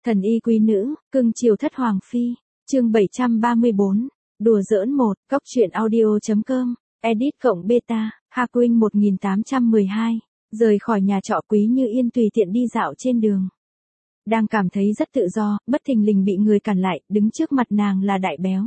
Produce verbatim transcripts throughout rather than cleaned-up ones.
Thần y quý nữ, cưng chiều thất hoàng phi, chương bảy trăm ba mươi bốn, đùa giỡn một, góc truyện audio.com, edit cộng beta, Hakwing một nghìn tám trăm mười hai, rời khỏi nhà trọ Quý Như Yên tùy tiện đi dạo trên đường. Đang cảm thấy rất tự do, bất thình lình bị người cản lại, đứng trước mặt nàng là Đại Béo.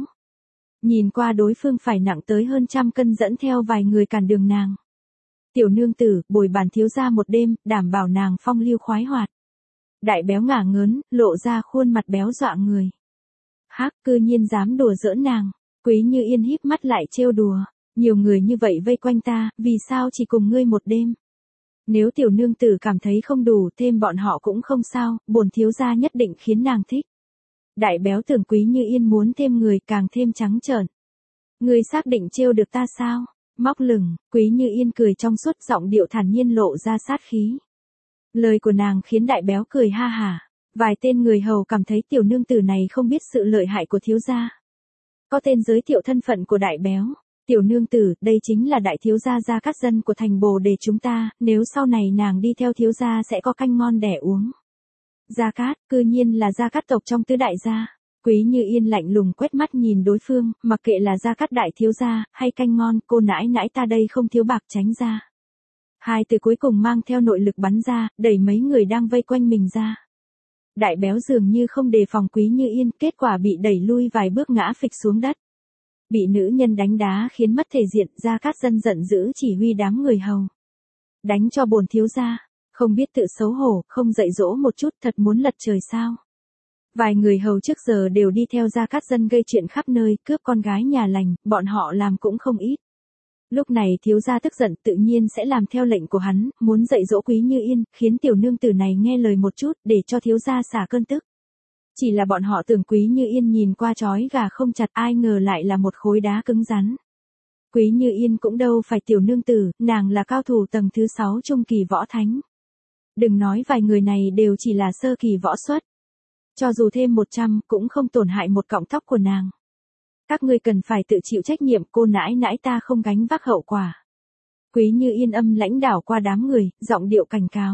Nhìn qua đối phương phải nặng tới hơn trăm cân dẫn theo vài người cản đường nàng. Tiểu nương tử, bồi bàn thiếu gia một đêm, đảm bảo nàng phong lưu khoái hoạt. Đại Béo ngả ngớn, lộ ra khuôn mặt béo dọa người. Hắc, cư nhiên dám đùa giỡn nàng. Quý Như Yên híp mắt lại trêu đùa. Nhiều người như vậy vây quanh ta, vì sao chỉ cùng ngươi một đêm? Nếu tiểu nương tử cảm thấy không đủ, thêm bọn họ cũng không sao, bổn thiếu gia nhất định khiến nàng thích. Đại Béo tưởng Quý Như Yên muốn thêm người, càng thêm trắng trợn. Ngươi xác định trêu được ta sao? Móc lửng, Quý Như Yên cười trong suốt, giọng điệu thản nhiên lộ ra sát khí. Lời của nàng khiến Đại Béo cười ha hả. Vài tên người hầu cảm thấy tiểu nương tử này không biết sự lợi hại của thiếu gia. Có tên giới thiệu thân phận của Đại Béo. Tiểu nương tử, đây chính là đại thiếu gia Gia Cát Dân của thành Bồ Đề chúng ta, nếu sau này nàng đi theo thiếu gia sẽ có canh ngon đẻ uống. Gia Cát, cư nhiên là Gia Cát tộc trong tứ đại gia. Quý Như Yên lạnh lùng quét mắt nhìn đối phương, mặc kệ là Gia Cát đại thiếu gia, hay canh ngon, cô nãi nãi ta đây không thiếu bạc tránh ra. Hai từ cuối cùng mang theo nội lực bắn ra, đẩy mấy người đang vây quanh mình ra. Đại Béo dường như không đề phòng Quý Như Yên, kết quả bị đẩy lui vài bước ngã phịch xuống đất. Bị nữ nhân đánh đá khiến mất thể diện, Gia Cát Dân giận dữ chỉ huy đám người hầu. Đánh cho bổn thiếu gia, không biết tự xấu hổ, không dạy dỗ một chút, thật muốn lật trời sao. Vài người hầu trước giờ đều đi theo Gia Cát Dân gây chuyện khắp nơi, cướp con gái nhà lành, bọn họ làm cũng không ít. Lúc này thiếu gia tức giận tự nhiên sẽ làm theo lệnh của hắn, muốn dạy dỗ Quý Như Yên, khiến tiểu nương tử này nghe lời một chút, để cho thiếu gia xả cơn tức. Chỉ là bọn họ tưởng Quý Như Yên nhìn qua trói gà không chặt, ai ngờ lại là một khối đá cứng rắn. Quý Như Yên cũng đâu phải tiểu nương tử, nàng là cao thủ tầng thứ sáu trung kỳ võ thánh. Đừng nói vài người này đều chỉ là sơ kỳ võ xuất. Cho dù thêm một trăm cũng không tổn hại một cọng tóc của nàng. Các ngươi cần phải tự chịu trách nhiệm, cô nãi nãi ta không gánh vác hậu quả. Quý Như Yên âm lãnh đảo qua đám người, giọng điệu cảnh cáo.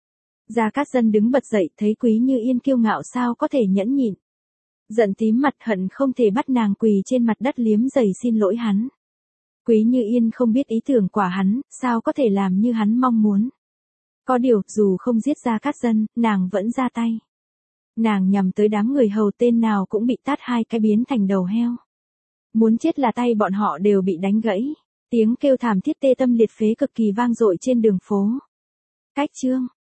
Gia Cát Dân đứng bật dậy, thấy Quý Như Yên kiêu ngạo sao có thể nhẫn nhịn. Giận tím mặt hận không thể bắt nàng quỳ trên mặt đất liếm giày xin lỗi hắn. Quý Như Yên không biết ý tưởng của hắn, sao có thể làm như hắn mong muốn. Có điều, dù không giết Gia Cát Dân, nàng vẫn ra tay. Nàng nhằm tới đám người hầu, tên nào cũng bị tát hai cái biến thành đầu heo. Muốn chết là tay bọn họ đều bị đánh gãy. Tiếng kêu thảm thiết tê tâm liệt phế cực kỳ vang dội trên đường phố. Cách chương,